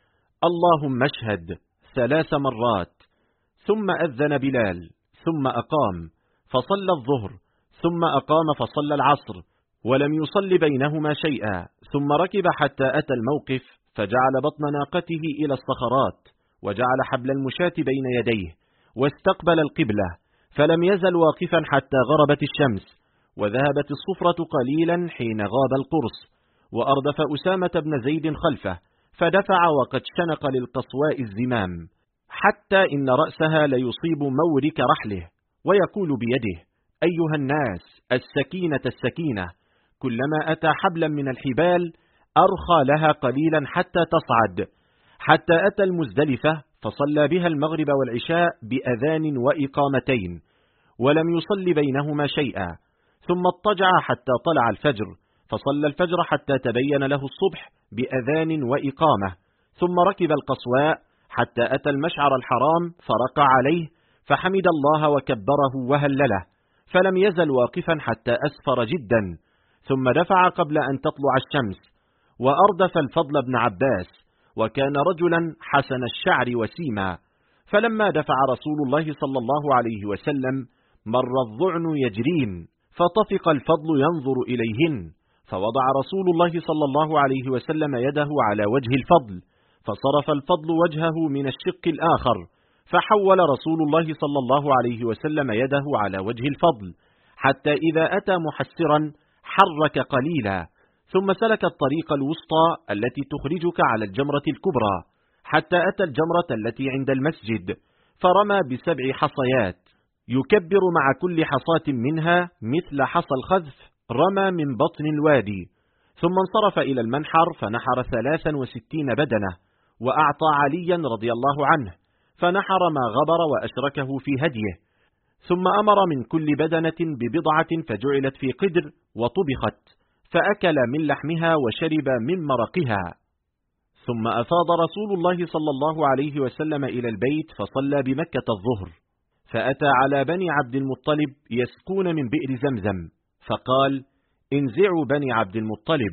اللهم اشهد 3 مرات، ثم أذن بلال، ثم أقام فصلى الظهر، ثم أقام فصلى العصر، ولم يصل بينهما شيئا، ثم ركب حتى أتى الموقف، فجعل بطن ناقته إلى الصخرات، وجعل حبل المشاة بين يديه، واستقبل القبلة، فلم يزل واقفا حتى غربت الشمس، وذهبت الصفرة قليلا حين غاب القرص، وأردف أسامة بن زيد خلفه، فدفع وقد شنق للقصواء الزمام، حتى إن رأسها ليصيب مورك رحله، ويقول بيده: أيها الناس، السكينة السكينة، كلما أتى حبلا من الحبال أرخى لها قليلا حتى تصعد، حتى أتى المزدلفة فصلى بها المغرب والعشاء بأذان وإقامتين، ولم يصل بينهما شيئا، ثم اضطجع حتى طلع الفجر، فصلى الفجر حتى تبين له الصبح بأذان وإقامة، ثم ركب القصواء حتى أتى المشعر الحرام فرقع عليه، فحمد الله وكبره وهلله، فلم يزل واقفا حتى أسفر جدا، ثم دفع قبل أن تطلع الشمس، وأردف الفضل بن عباس، وكان رجلا حسن الشعر وسيما، فلما دفع رسول الله صلى الله عليه وسلم مر الظعن يجرين، فطفق الفضل ينظر إليهن، فوضع رسول الله صلى الله عليه وسلم يده على وجه الفضل، فصرف الفضل وجهه من الشق الآخر، فحول رسول الله صلى الله عليه وسلم يده على وجه الفضل، حتى إذا أتى محسرا حرك قليلا، ثم سلك الطريق الوسطى التي تخرجك على الجمرة الكبرى، حتى أتى الجمرة التي عند المسجد، فرمى ب7 حصيات، يكبر مع كل حصاة منها مثل حصى الخذف، رمى من بطن الوادي، ثم انصرف إلى المنحر فنحر 63 بدنة، وأعطى عليا رضي الله عنه، فنحر ما غبر وأشركه في هديه، ثم أمر من كل بدنة ببضعة فجعلت في قدر وطبخت، فأكل من لحمها وشرب من مرقها. ثم أفاض رسول الله صلى الله عليه وسلم إلى البيت فصلى بمكة الظهر، فأتى على بني عبد المطلب يسقون من بئر زمزم، فقال: انزعوا بني عبد المطلب،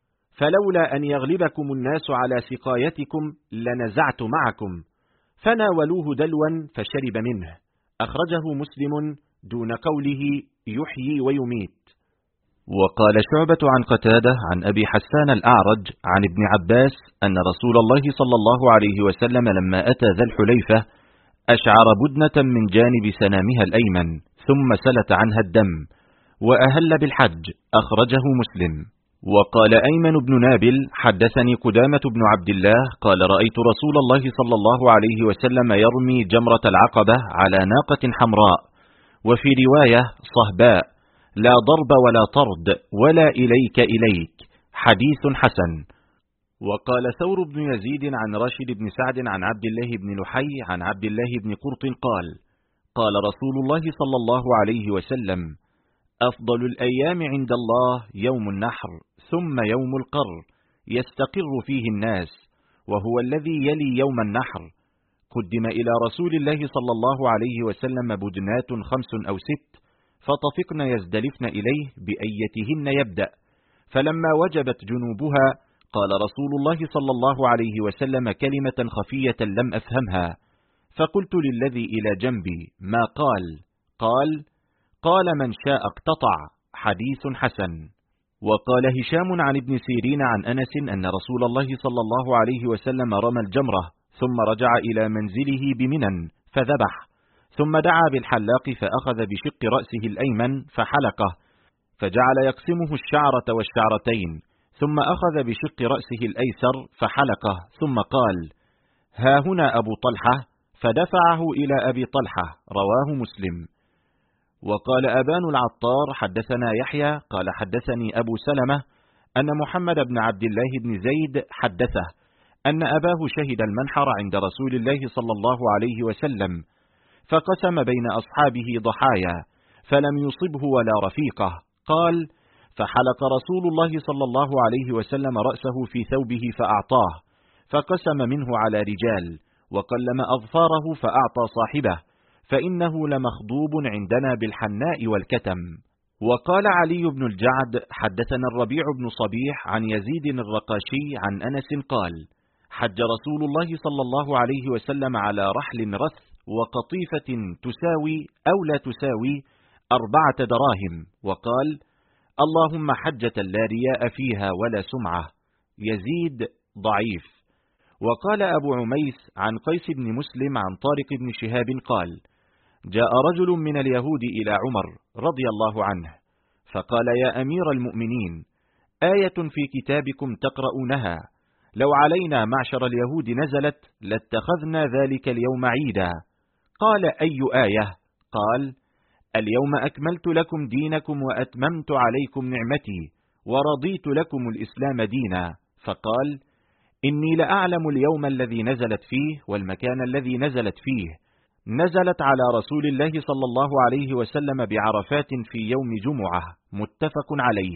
فلولا أن يغلبكم الناس على سقايتكم لنزعت معكم، فناولوه دلوا فشرب منه. أخرجه مسلم دون قوله يحيي ويميت. وقال شعبة عن قتادة عن أبي حسان الأعرج عن ابن عباس أن رسول الله صلى الله عليه وسلم لما أتى ذا الحليفة أشعر بدنة من جانب سنامها الأيمن، ثم سلت عنها الدم، وأهل بالحج. أخرجه مسلم. وقال أيمن بن نابل حدثني قدامة بن عبد الله قال رأيت رسول الله صلى الله عليه وسلم يرمي جمرة العقبة على ناقة حمراء، وفي رواية صهباء، لا ضرب ولا طرد ولا إليك، حديث حسن. وقال ثور بن يزيد عن راشد بن سعد عن عبد الله بن لحي عن عبد الله بن قرط قال رسول الله صلى الله عليه وسلم: أفضل الأيام عند الله يوم النحر، ثم يوم القر يستقر فيه الناس، وهو الذي يلي يوم النحر. قدم إلى رسول الله صلى الله عليه وسلم بدنات 5 أو 6، فطفقن يزدلفن إليه بأيتهن يبدأ، فلما وجبت جنوبها قال رسول الله صلى الله عليه وسلم كلمة خفية لم أفهمها، فقلت للذي إلى جنبي: ما قال من شاء اقتطع، حديث حسن. وقال هشام عن ابن سيرين عن أنس أن رسول الله صلى الله عليه وسلم رمى الجمرة، ثم رجع إلى منزله بمنى فذبح، ثم دعا بالحلاق فأخذ بشق رأسه الأيمن فحلقه، فجعل يقسمه الشعرة والشعرتين، ثم أخذ بشق رأسه الأيسر فحلقه، ثم قال: ها هنا أبو طلحة، فدفعه إلى أبي طلحة. رواه مسلم. وقال أبان العطار حدثنا يحيى قال حدثني أبو سلمة أن محمد بن عبد الله بن زيد حدثه أن أباه شهد المنحر عند رسول الله صلى الله عليه وسلم، فقسم بين أصحابه ضحايا، فلم يصبه ولا رفيقه. قال: فحلق رسول الله صلى الله عليه وسلم رأسه في ثوبه فأعطاه، فقسم منه على رجال، وقلم أظفاره فأعطى صاحبه، فإنه لمخضوب عندنا بالحناء والكتم. وقال علي بن الجعد حدثنا الربيع بن صبيح عن يزيد الرقاشي عن أنس قال: حج رسول الله صلى الله عليه وسلم على رحل رث وقطيفة تساوي أو لا تساوي 4 دراهم، وقال: اللهم حجة لا رياء فيها ولا سمعة. يزيد ضعيف. وقال أبو عميس عن قيس بن مسلم عن طارق بن شهاب قال: جاء رجل من اليهود إلى عمر رضي الله عنه فقال: يا أمير المؤمنين، آية في كتابكم تقرؤونها لو علينا معشر اليهود نزلت لاتخذنا ذلك اليوم عيدا. قال: أي آية؟ قال: اليوم أكملت لكم دينكم وأتممت عليكم نعمتي ورضيت لكم الإسلام دينا. فقال: إني لأعلم اليوم الذي نزلت فيه والمكان الذي نزلت فيه. نزلت على رسول الله صلى الله عليه وسلم بعرفات في يوم جمعة، متفق عليه.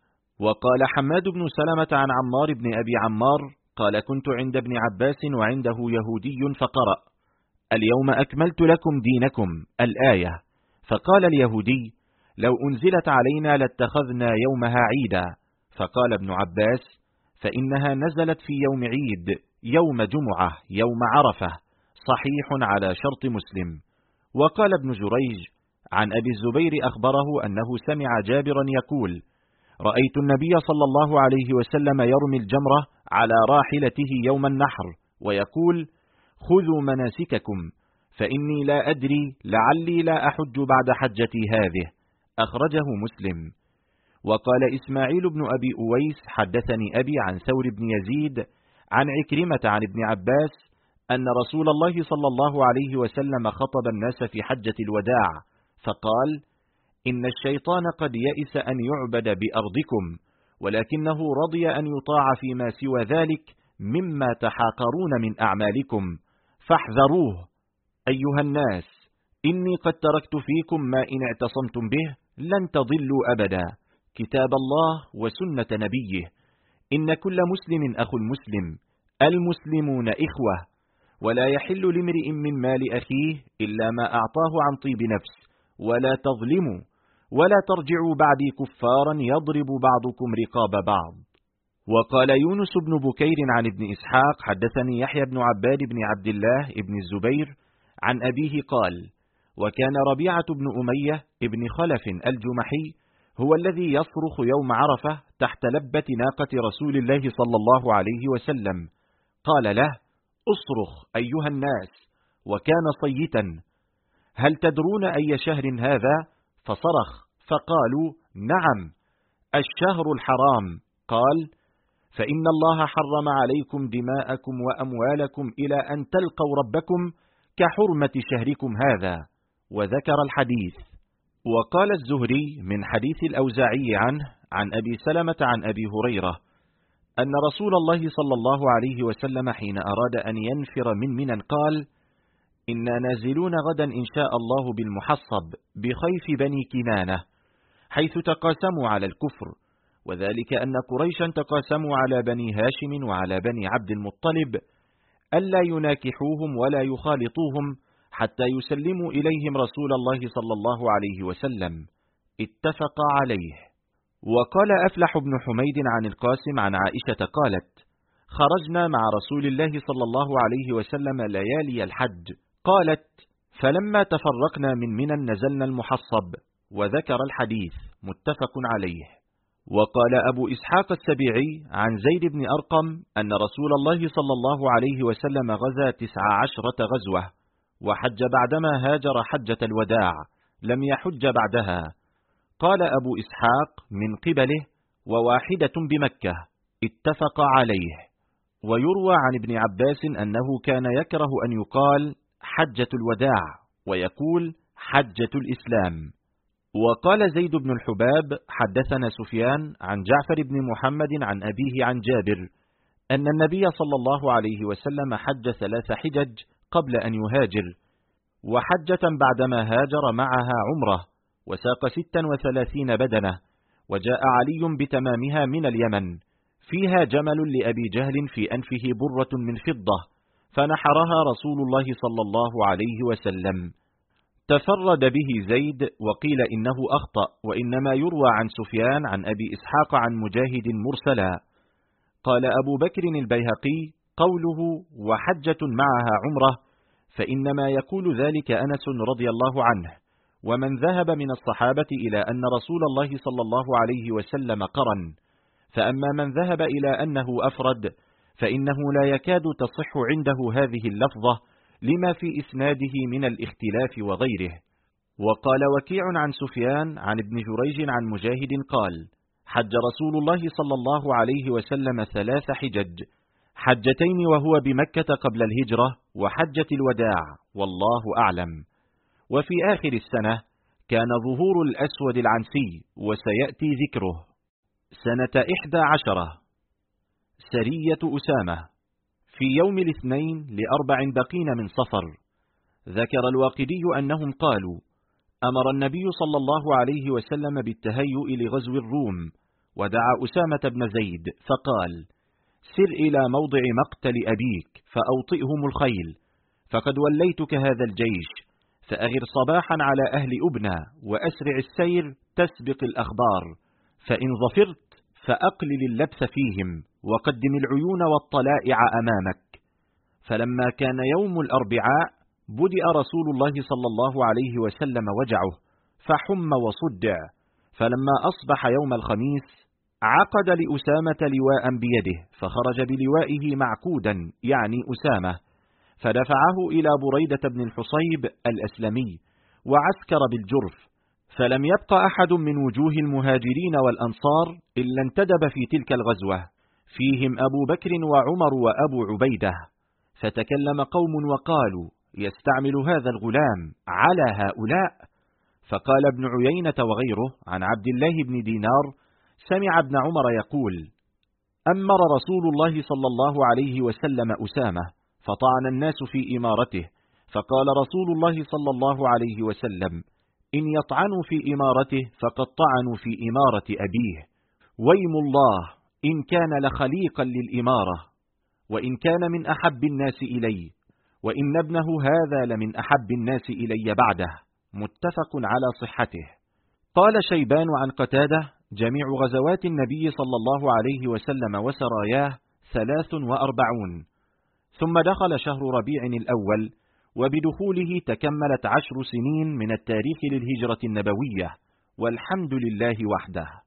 وقال حماد بن سلمة عن عمار بن أبي عمار قال: كنت عند ابن عباس وعنده يهودي فقرأ: اليوم أكملت لكم دينكم الآية. فقال اليهودي: لو أنزلت علينا لاتخذنا يومها عيدا. فقال ابن عباس: فإنها نزلت في يوم عيد، يوم جمعة، يوم عرفة، صحيح على شرط مسلم. وقال ابن جريج عن أبي الزبير أخبره أنه سمع جابرا يقول: رأيت النبي صلى الله عليه وسلم يرمي الجمرة على راحلته يوم النحر ويقول: خذوا مناسككم، فإني لا أدري لعلي لا أحج بعد حجتي هذه. أخرجه مسلم. وقال إسماعيل بن أبي أويس حدثني أبي عن ثور بن يزيد عن عكرمة عن ابن عباس أن رسول الله صلى الله عليه وسلم خطب الناس في حجة الوداع فقال: إن الشيطان قد يئس أن يعبد بأرضكم، ولكنه رضي أن يطاع فيما سوى ذلك مما تحاقرون من أعمالكم، فاحذروه. أيها الناس، إني قد تركت فيكم ما إن اعتصمتم به لن تضلوا أبدا، كتاب الله وسنة نبيه. إن كل مسلم أخو المسلم، المسلمون إخوة، ولا يحل لامرئ من مال أخيه إلا ما أعطاه عن طيب نفس، ولا تظلموا، ولا ترجعوا بعدي كفارا يضرب بعضكم رقاب بعض. وقال يونس بن بكير عن ابن إسحاق حدثني يحيى بن عباد بن عبد الله بن الزبير عن أبيه قال: وكان ربيعة بن أمية ابن خلف الجمحي هو الذي يصرخ يوم عرفة تحت لبة ناقة رسول الله صلى الله عليه وسلم. قال له: اصرخ أيها الناس، وكان صيتا: هل تدرون أي شهر هذا؟ فصرخ، فقالوا: نعم، الشهر الحرام. قال: فإن الله حرم عليكم دماءكم وأموالكم إلى أن تلقوا ربكم كحرمة شهركم هذا، وذكر الحديث. وقال الزهري من حديث الأوزاعي عنه عن أبي سلمة عن أبي هريرة أن رسول الله صلى الله عليه وسلم حين أراد أن ينفر من منى قال: إنا نازلون غدا إن شاء الله بالمحصب بخيف بني كنانة، حيث تقاسموا على الكفر، وذلك أن قريشا تقاسموا على بني هاشم وعلى بني عبد المطلب ألا يناكحوهم ولا يخالطوهم حتى يسلموا إليهم رسول الله صلى الله عليه وسلم. اتفق عليه. وقال أفلح بن حميد عن القاسم عن عائشة قالت: خرجنا مع رسول الله صلى الله عليه وسلم ليالي الحج. قالت: فلما تفرقنا من منى نزلنا المحصب، وذكر الحديث. متفق عليه. وقال أبو إسحاق السبيعي عن زيد بن أرقم أن رسول الله صلى الله عليه وسلم غزا 19 غزوة، وحج بعدما هاجر حجة الوداع، لم يحج بعدها. قال أبو إسحاق من قبله: وواحدة بمكة. اتفق عليه. ويروى عن ابن عباس أنه كان يكره أن يقال حجة الوداع، ويقول حجة الإسلام. وقال زيد بن الحباب حدثنا سفيان عن جعفر بن محمد عن أبيه عن جابر أن النبي صلى الله عليه وسلم حج 3 حجج قبل أن يهاجر، وحجة بعدما هاجر معها عمره، وساق 36 بدنة، وجاء علي بتمامها من اليمن، فيها جمل لأبي جهل في أنفه برة من فضة، فنحرها رسول الله صلى الله عليه وسلم. تفرد به زيد، وقيل إنه أخطأ، وإنما يروى عن سفيان عن أبي إسحاق عن مجاهد مرسلا. قال أبو بكر البيهقي: قوله وحجة معها عمره فإنما يقول ذلك أنس رضي الله عنه، ومن ذهب من الصحابة إلى أن رسول الله صلى الله عليه وسلم قرن. فأما من ذهب إلى أنه أفرد فإنه لا يكاد تصح عنده هذه اللفظة لما في إسناده من الاختلاف وغيره. وقال وكيع عن سفيان عن ابن جريج عن مجاهد قال: حج رسول الله صلى الله عليه وسلم 3 حجج، حجتين وهو بمكة قبل الهجرة، وحجة الوداع، والله أعلم. وفي آخر السنة كان ظهور الأسود العنسي، وسيأتي ذكره. سنة 11 سرية أسامة في يوم الاثنين ل4 بقين من صفر. ذكر الواقدي أنهم قالوا: أمر النبي صلى الله عليه وسلم بالتهيؤ لغزو الروم، ودعا أسامة بن زيد فقال: سر إلى موضع مقتل أبيك فأوطئهم الخيل، فقد وليتك هذا الجيش، فأغر صباحا على أهل أبنى، وأسرع السير تسبق الأخبار، فإن ظفرت فأقلل اللبث فيهم، وقدم العيون والطلائع أمامك. فلما كان يوم الأربعاء بدأ رسول الله صلى الله عليه وسلم وجعه، فحم وصدع، فلما أصبح يوم الخميس عقد لأسامة لواء بيده، فخرج بلوائه معقودا يعني أسامة، فدفعه إلى بريدة بن الحصيب الأسلمي، وعسكر بالجرف، فلم يبق أحد من وجوه المهاجرين والأنصار إلا انتدب في تلك الغزوة، فيهم أبو بكر وعمر وأبو عبيدة. فتكلم قوم وقالوا: يستعمل هذا الغلام على هؤلاء. فقال ابن عيينة وغيره عن عبد الله بن دينار: سمع ابن عمر يقول: أمر رسول الله صلى الله عليه وسلم أسامة، فطعن الناس في إمارته، فقال رسول الله صلى الله عليه وسلم: إن يطعنوا في إمارته فقد طعنوا في إمارة أبيه، ويم الله إن كان لخليقا للإمارة، وإن كان من أحب الناس إلي، وإن ابنه هذا لمن أحب الناس إلي بعده. متفق على صحته. قال شيبان عن قتادة: جميع غزوات النبي صلى الله عليه وسلم وسراياه 43، ثم دخل شهر ربيع الأول، وبدخوله تكملت 10 سنين من التاريخ للهجرة النبوية، والحمد لله وحده.